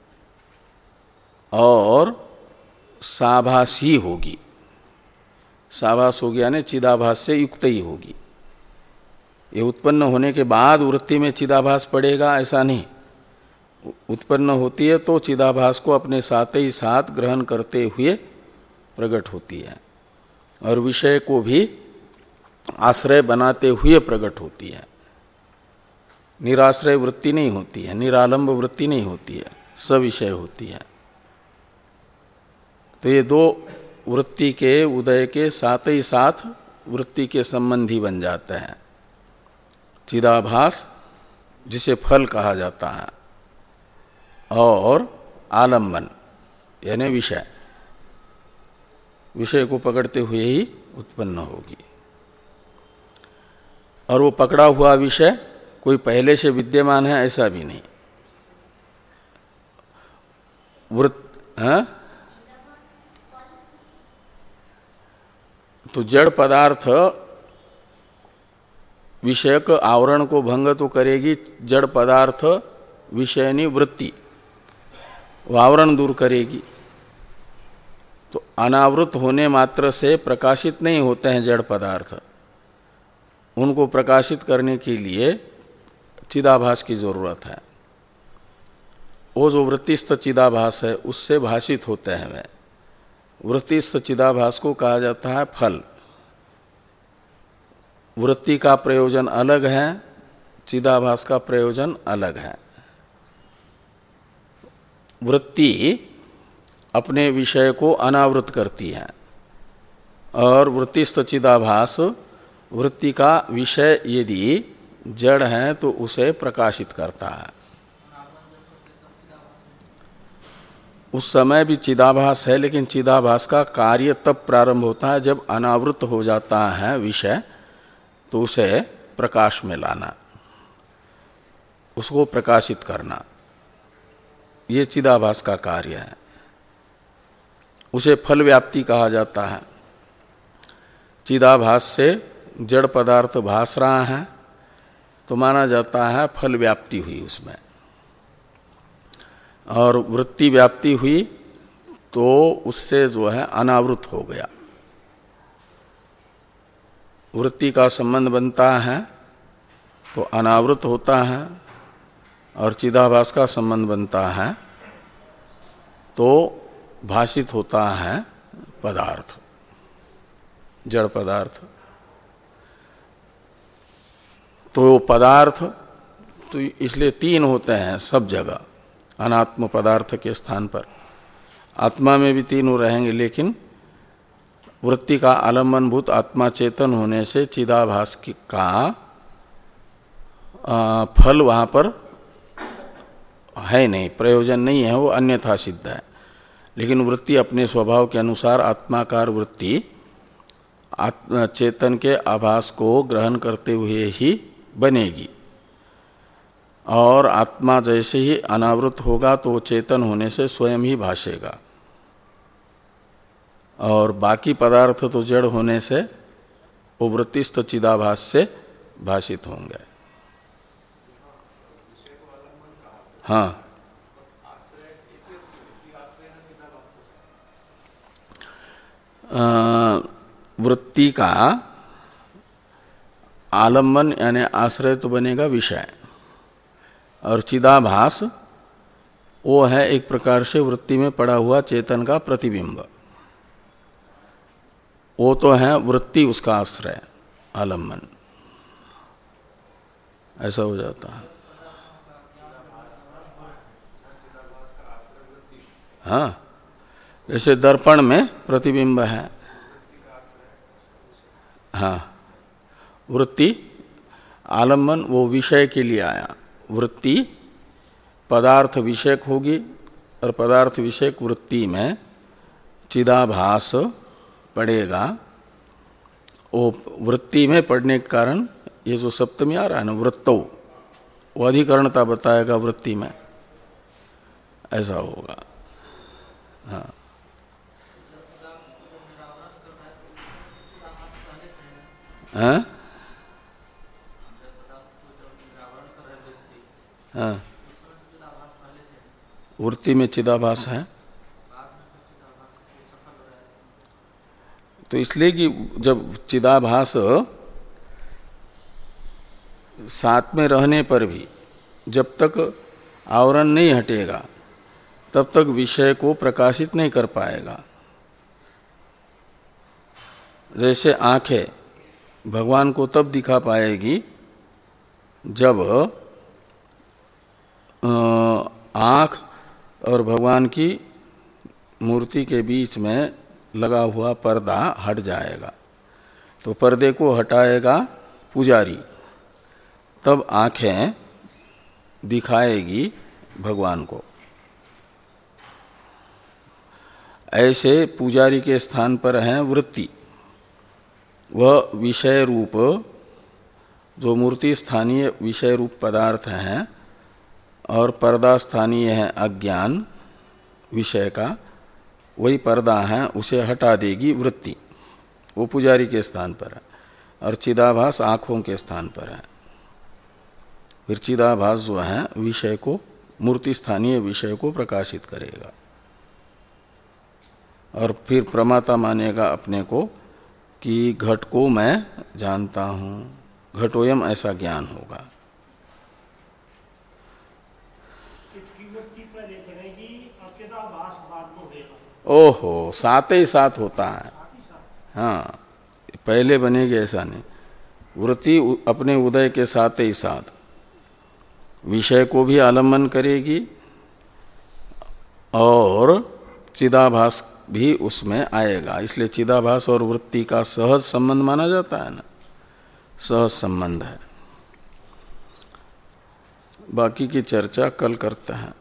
और साभास ही होगी। साभास हो गया ने चिदाभास से युक्त ही होगी। ये उत्पन्न होने के बाद वृत्ति में चिदाभास पड़ेगा ऐसा नहीं, उत्पन्न होती है तो चिदाभास को अपने साथ ही साथ ग्रहण करते हुए प्रकट होती है और विषय को भी आश्रय बनाते हुए प्रकट होती है। निराश्रय वृत्ति नहीं होती है, निरालंब वृत्ति नहीं होती है, सविषय होती है। तो ये दो वृत्ति के उदय के साथ ही साथ वृत्ति के संबंधी बन जाते हैं। चिदाभास जिसे फल कहा जाता है और आलम्बन यानी विषय, विषय को पकड़ते हुए ही उत्पन्न होगी। और वो पकड़ा हुआ विषय कोई पहले से विद्यमान है ऐसा भी नहीं। वृत्त हाँ? तो जड़ पदार्थ विषयक आवरण को भंग तो करेगी जड़ पदार्थ विषयनी वृत्ति, वो आवरण दूर करेगी। तो अनावृत होने मात्र से प्रकाशित नहीं होते हैं जड़ पदार्थ, उनको प्रकाशित करने के लिए चिदाभास की जरूरत है। वो जो वृत्तिस्थ चिदाभास है उससे भाषित होते हैं वे। वृत्तिस्थ चिदाभास को कहा जाता है फल। वृत्ति का प्रयोजन अलग है, चिदाभास का प्रयोजन अलग है। वृत्ति अपने विषय को अनावृत करती है और वृत्तिस्थ चिदाभास वृत्ति का विषय यदि जड़ है तो उसे प्रकाशित करता है। उस समय भी चिदाभास है, लेकिन चिदाभास का कार्य तब प्रारंभ होता है जब अनावृत हो जाता है विषय, तो उसे प्रकाश में लाना, उसको प्रकाशित करना, ये चिदाभास का कार्य है। उसे फल व्याप्ति कहा जाता है। चिदाभास से जड़ पदार्थ भास रहा है तो माना जाता है फल व्याप्ति हुई उसमें, और वृत्ति व्याप्ति हुई तो उससे जो है अनावृत हो गया। वृत्ति का संबंध बनता है तो अनावृत होता है, और चिदाभास का संबंध बनता है तो भाषित होता है पदार्थ, जड़ पदार्थ। तो पदार्थ तो इसलिए तीन होते हैं सब जगह, अनात्म पदार्थ के स्थान पर। आत्मा में भी तीनों रहेंगे, लेकिन वृत्ति का आलम्बनभूत आत्मा चेतन होने से चिदाभास का आ, फल वहाँ पर है नहीं, प्रयोजन नहीं है, वो अन्यथा सिद्ध है। लेकिन वृत्ति अपने स्वभाव के अनुसार आत्माकार वृत्ति आत्मा चेतन के आभास को ग्रहण करते हुए ही बनेगी, और आत्मा जैसे ही अनावृत होगा तो चेतन होने से स्वयं ही भाषेगा, और बाकी पदार्थ तो जड़ होने से वो वृत्तिस्थ चिदाभास से भाषित होंगे। हाँ, वृत्ति का आलम्बन यानी आश्रय तो बनेगा विषय, और चिदाभास वो है एक प्रकार से वृत्ति में पड़ा हुआ चेतन का प्रतिबिंब। वो तो है वृत्ति उसका आश्रय, आलम्बन, ऐसा हो जाता है। हाँ, जैसे दर्पण में प्रतिबिंब है। हाँ, वृत्ति आलम्बन वो विषय के लिए आया, वृत्ति पदार्थ विषयक होगी, और पदार्थ विषयक वृत्ति में चिदाभास पड़ेगा। वो वृत्ति में पड़ने के कारण ये जो सप्तमी आ रहा है ना, वृत्तो, वो अधिकरणता बताएगा वृत्ति में, ऐसा होगा। हाँ, हाँ? हाँ, वृत्ति में चिदाभास है तो इसलिए कि जब चिदाभास साथ में रहने पर भी जब तक आवरण नहीं हटेगा तब तक विषय को प्रकाशित नहीं कर पाएगा। जैसे आंखें भगवान को तब दिखा पाएगी जब आँख और भगवान की मूर्ति के बीच में लगा हुआ पर्दा हट जाएगा। तो पर्दे को हटाएगा पुजारी, तब आँखें दिखाएगी भगवान को। ऐसे पुजारी के स्थान पर है वृत्ति, वह विषय रूप जो मूर्ति स्थानीय विषय रूप पदार्थ हैं और पर्दा स्थानीय है अज्ञान विषय का, वही पर्दा है, उसे हटा देगी वृत्ति, वो पुजारी के स्थान पर है। और चिदाभास आँखों के स्थान पर है। फिर चिदाभास जो है विषय को, मूर्ति स्थानीय विषय को प्रकाशित करेगा और फिर प्रमाता मानेगा अपने को कि घट को मैं जानता हूँ, घटोयम, ऐसा ज्ञान होगा। ओहो, साथ ही साथ होता है। हाँ, पहले बनेगी ऐसा नहीं। वृत्ति अपने उदय के साथ ही साथ विषय को भी आलम्बन करेगी और चिदाभास भी उसमें आएगा। इसलिए चिदाभास और वृत्ति का सहज संबंध माना जाता है ना, सहज संबंध है। बाकी की चर्चा कल करते हैं।